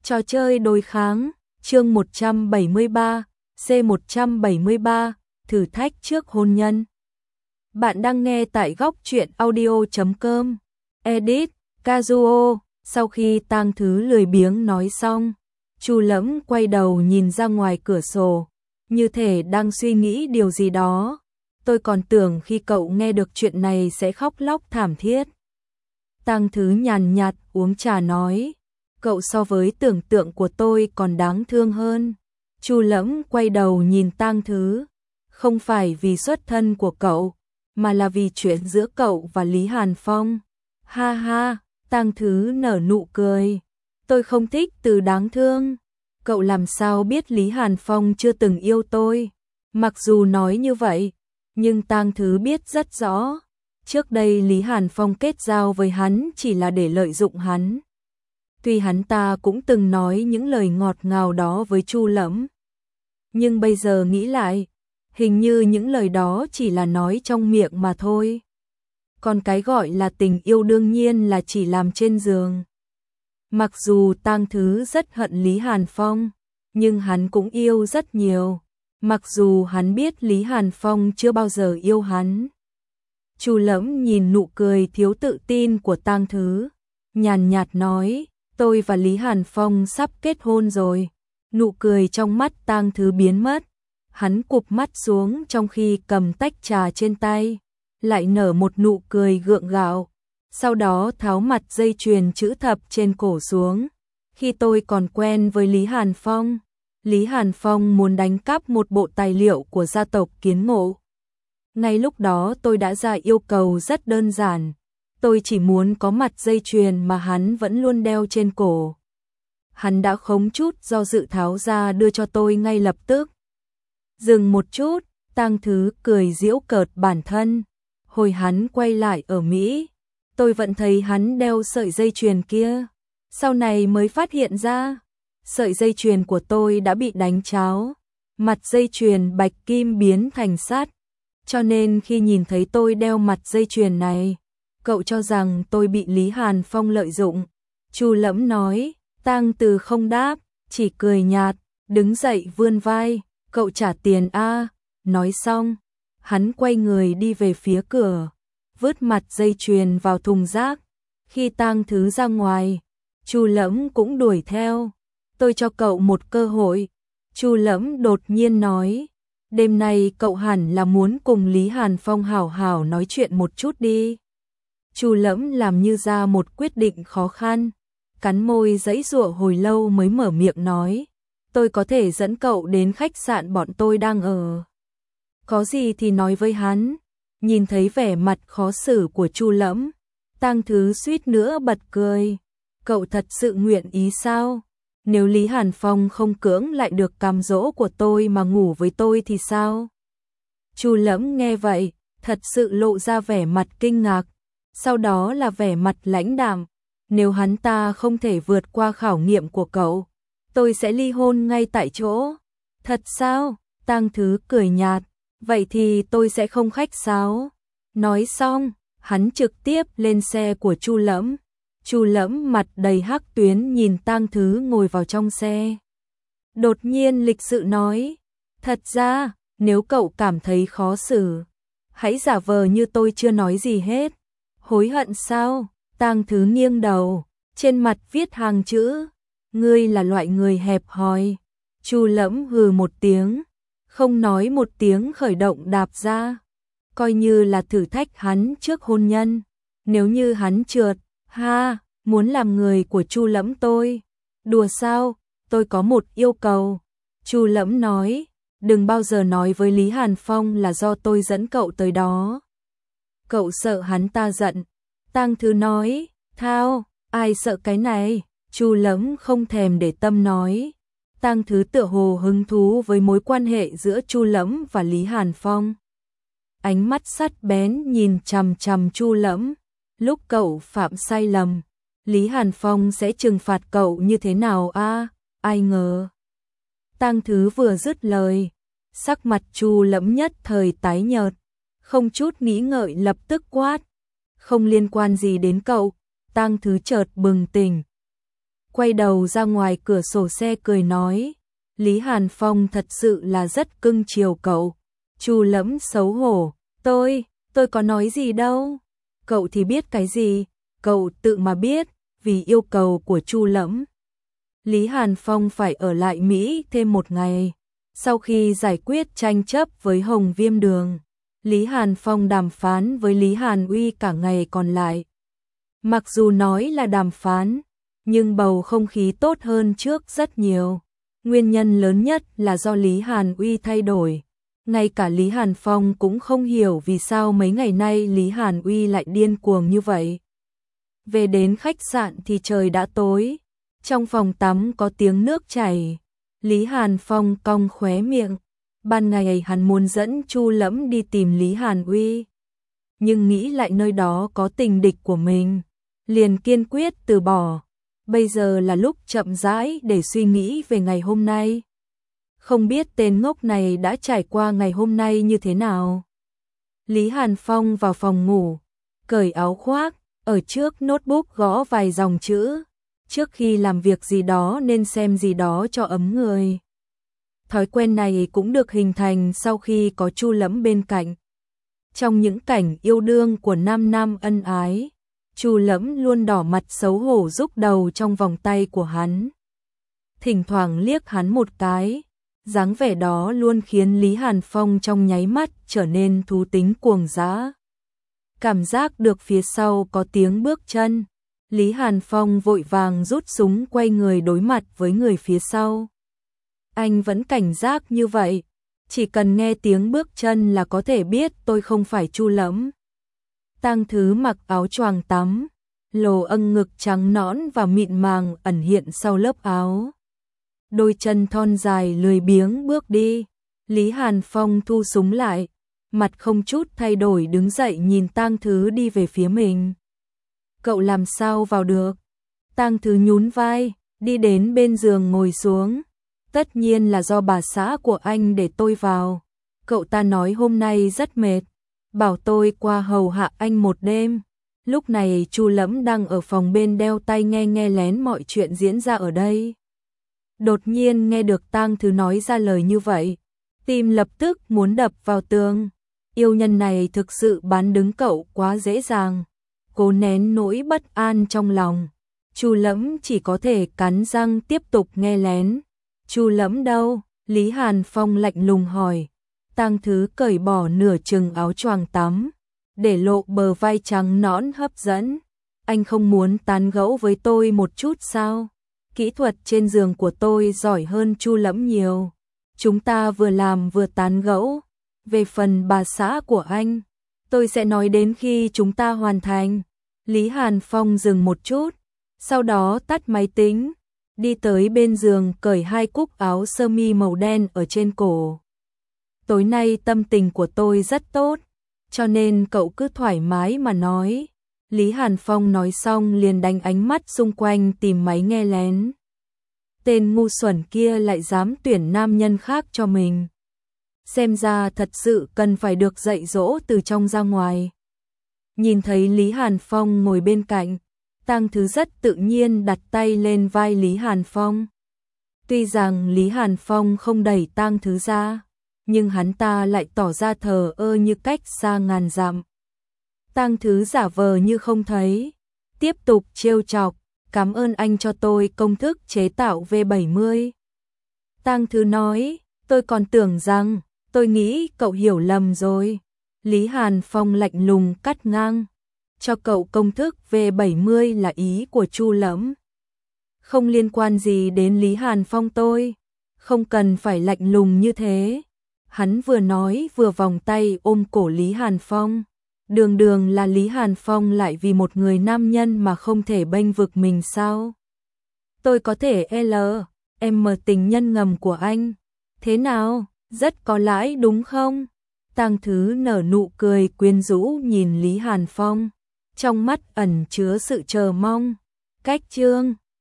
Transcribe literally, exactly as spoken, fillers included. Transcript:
Trò chơi đối kháng, chương một trăm bảy mươi ba, C một trăm bảy mươi ba, thử thách trước hôn nhân. Bạn đang nghe tại góc truyện audio chấm com. Edit, Kazuo. Sau khi Tang Thứ lười biếng nói xong, Chu Lẫm quay đầu nhìn ra ngoài cửa sổ, như thể đang suy nghĩ điều gì đó. Tôi còn tưởng khi cậu nghe được chuyện này sẽ khóc lóc thảm thiết. Tang Thứ nhàn nhạt uống trà nói, cậu so với tưởng tượng của tôi còn đáng thương hơn. Chu Lẫm quay đầu nhìn Tang Thứ, không phải vì xuất thân của cậu, mà là vì chuyện giữa cậu và Lý Hàn Phong. Ha ha, Tang Thứ nở nụ cười. Tôi không thích từ đáng thương. Cậu làm sao biết Lý Hàn Phong chưa từng yêu tôi? Mặc dù nói như vậy, nhưng Tang Thứ biết rất rõ. Trước đây Lý Hàn Phong kết giao với hắn chỉ là để lợi dụng hắn. Tuy hắn ta cũng từng nói những lời ngọt ngào đó với Chu Lẫm, nhưng bây giờ nghĩ lại, hình như những lời đó chỉ là nói trong miệng mà thôi. Còn cái gọi là tình yêu đương nhiên là chỉ làm trên giường. Mặc dù Tang Thứ rất hận Lý Hàn Phong, nhưng hắn cũng yêu rất nhiều. Mặc dù hắn biết Lý Hàn Phong chưa bao giờ yêu hắn. Chu Lẫm nhìn nụ cười thiếu tự tin của Tang Thứ, nhàn nhạt nói, tôi và Lý Hàn Phong sắp kết hôn rồi. Nụ cười trong mắt Tang Thứ biến mất, hắn cụp mắt xuống trong khi cầm tách trà trên tay, lại nở một nụ cười gượng gạo, sau đó tháo mặt dây chuyền chữ thập trên cổ xuống. Khi tôi còn quen với Lý Hàn Phong, Lý Hàn Phong muốn đánh cắp một bộ tài liệu của gia tộc Kiến Ngộ. Ngay lúc đó tôi đã ra yêu cầu rất đơn giản, tôi chỉ muốn có mặt dây chuyền mà hắn vẫn luôn đeo trên cổ. Hắn đã không chút do dự tháo ra đưa cho tôi ngay lập tức. Dừng một chút, Tang Thứ cười giễu cợt bản thân. Hồi hắn quay lại ở Mỹ, tôi vẫn thấy hắn đeo sợi dây chuyền kia. Sau này mới phát hiện ra, sợi dây chuyền của tôi đã bị đánh tráo. Mặt dây chuyền bạch kim biến thành sắt. Cho nên khi nhìn thấy tôi đeo mặt dây chuyền này, cậu cho rằng tôi bị Lý Hàn Phong lợi dụng. Chu Lẫm nói. Tang Từ không đáp, chỉ cười nhạt, đứng dậy vươn vai, cậu trả tiền a. Nói xong, hắn quay người đi về phía cửa, vứt mặt dây chuyền vào thùng rác. Khi Tang Thứ ra ngoài, Chu Lẫm cũng đuổi theo. Tôi cho cậu một cơ hội. Chu Lẫm đột nhiên nói, đêm nay cậu hẳn là muốn cùng Lý Hàn Phong hảo hảo nói chuyện một chút đi. Chu Lẫm làm như ra một quyết định khó khăn, cắn môi giãy giụa hồi lâu mới mở miệng nói, tôi có thể dẫn cậu đến khách sạn bọn tôi đang ở. Có gì thì nói với hắn. Nhìn thấy vẻ mặt khó xử của Chu Lẫm, Tang Thứ suýt nữa bật cười. Cậu thật sự nguyện ý sao? Nếu Lý Hàn Phong không cưỡng lại được cám dỗ của tôi mà ngủ với tôi thì sao? Chu Lẫm nghe vậy, thật sự lộ ra vẻ mặt kinh ngạc, sau đó là vẻ mặt lãnh đạm. Nếu hắn ta không thể vượt qua khảo nghiệm của cậu, tôi sẽ ly hôn ngay tại chỗ. Thật sao? Tang Thứ cười nhạt, vậy thì tôi sẽ không khách sáo. Nói xong, hắn trực tiếp lên xe của Chu Lẫm. Chu Lẫm mặt đầy hắc tuyến nhìn Tang Thứ ngồi vào trong xe. Đột nhiên lịch sự nói, thật ra, nếu cậu cảm thấy khó xử, hãy giả vờ như tôi chưa nói gì hết. Hối hận sao? Tang Thứ nghiêng đầu, trên mặt viết hàng chữ, ngươi là loại người hẹp hòi. Chu Lẫm hừ một tiếng, không nói một tiếng khởi động đạp ra, coi như là thử thách hắn trước hôn nhân. Nếu như hắn trượt, ha, muốn làm người của Chu Lẫm tôi. Đùa sao, tôi có một yêu cầu. Chu Lẫm nói, đừng bao giờ nói với Lý Hàn Phong là do tôi dẫn cậu tới đó. Cậu sợ hắn ta giận. Tang Thứ nói, thao, ai sợ cái này? Chu Lẫm không thèm để tâm nói. Tang Thứ tựa hồ hứng thú với mối quan hệ giữa Chu Lẫm và Lý Hàn Phong. Ánh mắt sắt bén nhìn chằm chằm Chu Lẫm. Lúc cậu phạm sai lầm, Lý Hàn Phong sẽ trừng phạt cậu như thế nào a? À, ai ngờ. Tang Thứ vừa dứt lời, sắc mặt Chu Lẫm nhất thời tái nhợt, không chút nghĩ ngợi lập tức quát, không liên quan gì đến cậu. Tang Thứ chợt bừng tỉnh. quay đầu ra ngoài cửa sổ xe cười nói, Lý Hàn Phong thật sự là rất cưng chiều cậu. Chu Lẫm xấu hổ, tôi, tôi có nói gì đâu. Cậu thì biết cái gì, cậu tự mà biết, vì yêu cầu của Chu Lẫm. Lý Hàn Phong phải ở lại Mỹ thêm một ngày. Sau khi giải quyết tranh chấp với Hồng Viêm Đường, Lý Hàn Phong đàm phán với Lý Hàn Uy cả ngày còn lại. Mặc dù nói là đàm phán, nhưng bầu không khí tốt hơn trước rất nhiều. Nguyên nhân lớn nhất là do Lý Hàn Uy thay đổi. Ngay cả Lý Hàn Phong cũng không hiểu vì sao mấy ngày nay Lý Hàn Uy lại điên cuồng như vậy. Về đến khách sạn thì trời đã tối. Trong phòng tắm có tiếng nước chảy. Lý Hàn Phong cong khóe miệng. Ban ngày hắn muốn dẫn Chu Lẫm đi tìm Lý Hàn Uy, nhưng nghĩ lại nơi đó có tình địch của mình, liền kiên quyết từ bỏ. Bây giờ là lúc chậm rãi để suy nghĩ về ngày hôm nay. Không biết tên ngốc này đã trải qua ngày hôm nay như thế nào. Lý Hàn Phong vào phòng ngủ, cởi áo khoác, ở trước notebook gõ vài dòng chữ. Trước khi làm việc gì đó nên xem gì đó cho ấm người. Thói quen này cũng được hình thành sau khi có Chu Lẫm bên cạnh. Trong những cảnh yêu đương của nam nam ân ái, Chu Lẫm luôn đỏ mặt xấu hổ rúc đầu trong vòng tay của hắn. Thỉnh thoảng liếc hắn một cái, dáng vẻ đó luôn khiến Lý Hàn Phong trong nháy mắt trở nên thú tính cuồng dã. Cảm giác được phía sau có tiếng bước chân, Lý Hàn Phong vội vàng rút súng quay người đối mặt với người phía sau. Anh vẫn cảnh giác như vậy, chỉ cần nghe tiếng bước chân là có thể biết tôi không phải Chu Lẫm. Tang Thứ mặc áo choàng tắm, lồ âng ngực trắng nõn và mịn màng ẩn hiện sau lớp áo. Đôi chân thon dài lười biếng bước đi. Lý Hàn Phong thu súng lại, mặt không chút thay đổi đứng dậy nhìn Tang Thứ đi về phía mình. Cậu làm sao vào được? Tang Thứ nhún vai, đi đến bên giường ngồi xuống. Tất nhiên là do bà xã của anh để tôi vào. Cậu ta nói hôm nay rất mệt, bảo tôi qua hầu hạ anh một đêm. Lúc này Chu Lẫm đang ở phòng bên đeo tai nghe nghe lén mọi chuyện diễn ra ở đây. Đột nhiên nghe được Tang Thứ nói ra lời như vậy, tim lập tức muốn đập vào tường. Yêu nhân này thực sự bán đứng cậu quá dễ dàng. Cố nén nỗi bất an trong lòng, Chu Lẫm chỉ có thể cắn răng tiếp tục nghe lén. Chu Lẫm đâu? Lý Hàn Phong lạnh lùng hỏi. Tang Thứ cởi bỏ nửa chừng áo choàng tắm, để lộ bờ vai trắng nõn hấp dẫn. Anh không muốn tán gẫu với tôi một chút sao? Kỹ thuật trên giường của tôi giỏi hơn Chu Lẫm nhiều. Chúng ta vừa làm vừa tán gẫu. Về phần bà xã của anh, tôi sẽ nói đến khi chúng ta hoàn thành. Lý Hàn Phong dừng một chút, sau đó tắt máy tính, đi tới bên giường cởi hai cúc áo sơ mi màu đen ở trên cổ. Tối nay tâm tình của tôi rất tốt, cho nên cậu cứ thoải mái mà nói. Lý Hàn Phong nói xong liền đánh ánh mắt xung quanh tìm máy nghe lén. Tên ngu xuẩn kia lại dám tuyển nam nhân khác cho mình. Xem ra thật sự cần phải được dạy dỗ từ trong ra ngoài. Nhìn thấy Lý Hàn Phong ngồi bên cạnh, Tang Thứ rất tự nhiên đặt tay lên vai Lý Hàn Phong. Tuy rằng Lý Hàn Phong không đẩy Tang Thứ ra, nhưng hắn ta lại tỏ ra thờ ơ như cách xa ngàn dặm. Tang Thứ giả vờ như không thấy, tiếp tục trêu chọc, cảm ơn anh cho tôi công thức chế tạo V bảy mươi. Tang Thứ nói, tôi còn tưởng rằng, tôi nghĩ cậu hiểu lầm rồi. Lý Hàn Phong lạnh lùng cắt ngang, cho cậu công thức V bảy mươi là ý của Chu Lẫm. Không liên quan gì đến Lý Hàn Phong tôi, không cần phải lạnh lùng như thế. Hắn vừa nói vừa vòng tay ôm cổ Lý Hàn Phong. Đường đường là Lý Hàn Phong lại vì một người nam nhân mà không thể bênh vực mình sao? Tôi có thể L, em mờ tình nhân ngầm của anh. Thế nào, rất có lãi đúng không? Tang Thứ nở nụ cười quyến rũ nhìn Lý Hàn Phong, trong mắt ẩn chứa sự chờ mong. Cách chương